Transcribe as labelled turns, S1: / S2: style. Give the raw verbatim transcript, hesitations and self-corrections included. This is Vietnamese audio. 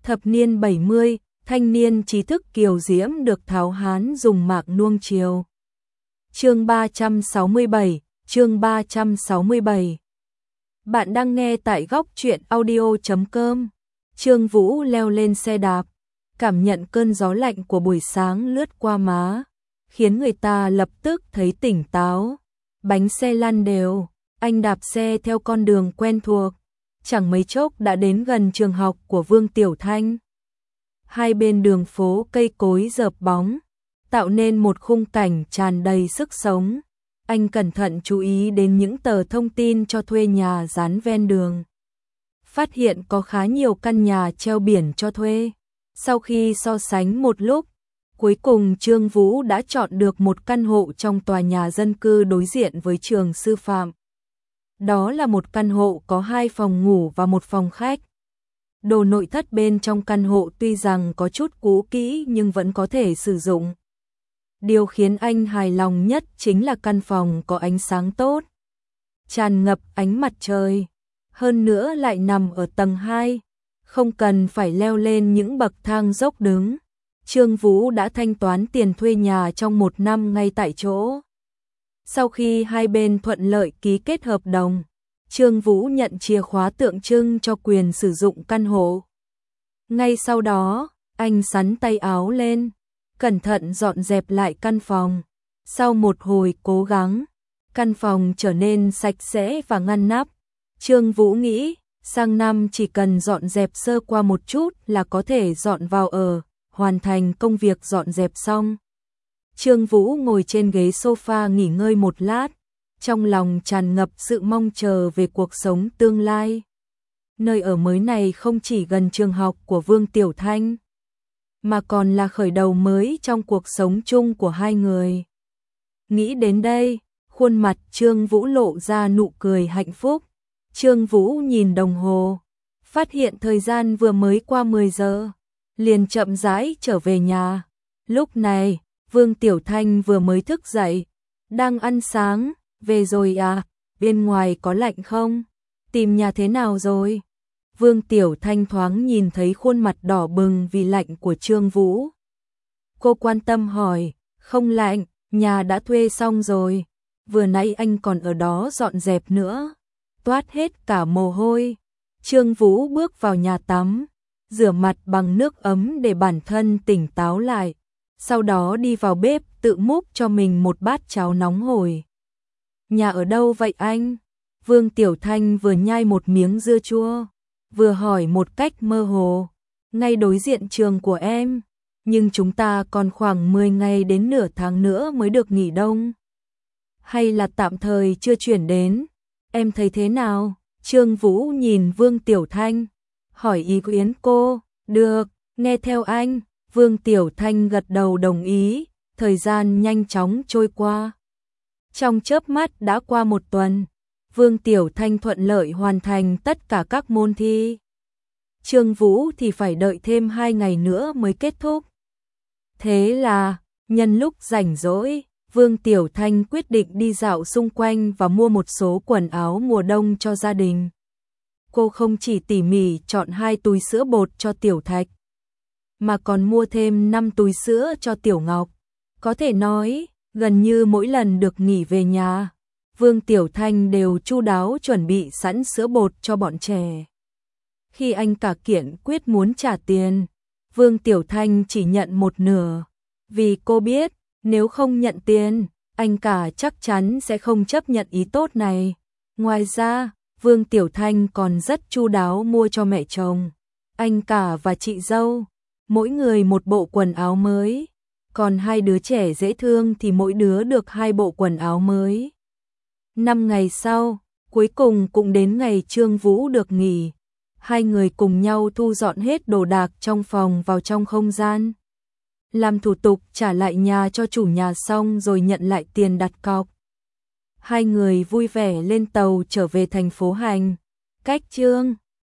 S1: Thập niên bảy mươi, thanh niên trí thức kiều diễm được Tháo Hán dùng mạc nuông chiều. Chương ba trăm sáu mươi bảy, chương ba trăm sáu mươi bảy. Bạn đang nghe tại góc truyện audio chấm com. Trương Vũ leo lên xe đạp, cảm nhận cơn gió lạnh của buổi sáng lướt qua má, khiến người ta lập tức thấy tỉnh táo. Bánh xe lăn đều, anh đạp xe theo con đường quen thuộc, chẳng mấy chốc đã đến gần trường học của Vương Tiểu Thanh. Hai bên đường phố cây cối rợp bóng, tạo nên một khung cảnh tràn đầy sức sống. Anh cẩn thận chú ý đến những tờ thông tin cho thuê nhà dán ven đường. Phát hiện có khá nhiều căn nhà treo biển cho thuê. Sau khi so sánh một lúc, cuối cùng Trương Vũ đã chọn được một căn hộ trong tòa nhà dân cư đối diện với trường sư phạm. Đó là một căn hộ có hai phòng ngủ và một phòng khách. Đồ nội thất bên trong căn hộ tuy rằng có chút cũ kỹ nhưng vẫn có thể sử dụng. Điều khiến anh hài lòng nhất chính là căn phòng có ánh sáng tốt, tràn ngập ánh mặt trời, hơn nữa lại nằm ở tầng hai, không cần phải leo lên những bậc thang dốc đứng. Trương Vũ đã thanh toán tiền thuê nhà trong một năm ngay tại chỗ. Sau khi hai bên thuận lợi ký kết hợp đồng, Trương Vũ nhận chìa khóa tượng trưng cho quyền sử dụng căn hộ. Ngay sau đó, anh xắn tay áo lên, cẩn thận dọn dẹp lại căn phòng. Sau một hồi cố gắng, căn phòng trở nên sạch sẽ và ngăn nắp. Trương Vũ nghĩ, sang năm chỉ cần dọn dẹp sơ qua một chút là có thể dọn vào ở, hoàn thành công việc dọn dẹp xong. Trương Vũ ngồi trên ghế sofa nghỉ ngơi một lát, trong lòng tràn ngập sự mong chờ về cuộc sống tương lai. Nơi ở mới này không chỉ gần trường học của Vương Tiểu Thanh, mà còn là khởi đầu mới trong cuộc sống chung của hai người. Nghĩ đến đây, khuôn mặt Trương Vũ lộ ra nụ cười hạnh phúc. Trương Vũ nhìn đồng hồ, phát hiện thời gian vừa mới qua mười giờ, liền chậm rãi trở về nhà. Lúc này, Vương Tiểu Thanh vừa mới thức dậy, đang ăn sáng. Về rồi à, bên ngoài có lạnh không? Tìm nhà thế nào rồi? Vương Tiểu Thanh thoáng nhìn thấy khuôn mặt đỏ bừng vì lạnh của Trương Vũ. Cô quan tâm hỏi, không lạnh, nhà đã thuê xong rồi. Vừa nãy anh còn ở đó dọn dẹp nữa. Toát hết cả mồ hôi. Trương Vũ bước vào nhà tắm, rửa mặt bằng nước ấm để bản thân tỉnh táo lại. Sau đó đi vào bếp tự múc cho mình một bát cháo nóng hổi. Nhà ở đâu vậy anh? Vương Tiểu Thanh vừa nhai một miếng dưa chua, vừa hỏi một cách mơ hồ. Ngay đối diện trường của em, nhưng chúng ta còn khoảng mười ngày đến nửa tháng nữa mới được nghỉ đông. Hay là tạm thời chưa chuyển đến? Em thấy thế nào? Trương Vũ nhìn Vương Tiểu Thanh, hỏi ý kiến cô. Được, nghe theo anh. Vương Tiểu Thanh gật đầu đồng ý. Thời gian nhanh chóng trôi qua. Trong chớp mắt đã qua một tuần, Vương Tiểu Thanh thuận lợi hoàn thành tất cả các môn thi. Trương Vũ thì phải đợi thêm hai ngày nữa mới kết thúc. Thế là, nhân lúc rảnh rỗi, Vương Tiểu Thanh quyết định đi dạo xung quanh và mua một số quần áo mùa đông cho gia đình. Cô không chỉ tỉ mỉ chọn hai túi sữa bột cho Tiểu Thạch, mà còn mua thêm năm túi sữa cho Tiểu Ngọc. Có thể nói, gần như mỗi lần được nghỉ về nhà, Vương Tiểu Thanh đều chu đáo chuẩn bị sẵn sữa bột cho bọn trẻ. Khi anh cả kiện quyết muốn trả tiền, Vương Tiểu Thanh chỉ nhận một nửa, vì cô biết nếu không nhận tiền, anh cả chắc chắn sẽ không chấp nhận ý tốt này. Ngoài ra, Vương Tiểu Thanh còn rất chu đáo mua cho mẹ chồng, anh cả và chị dâu, mỗi người một bộ quần áo mới. Còn hai đứa trẻ dễ thương thì mỗi đứa được hai bộ quần áo mới. Năm ngày sau, cuối cùng cũng đến ngày Trương Vũ được nghỉ. Hai người cùng nhau thu dọn hết đồ đạc trong phòng vào trong không gian. Làm thủ tục trả lại nhà cho chủ nhà xong rồi nhận lại tiền đặt cọc. Hai người vui vẻ lên tàu trở về thành phố Hành. Cách Trương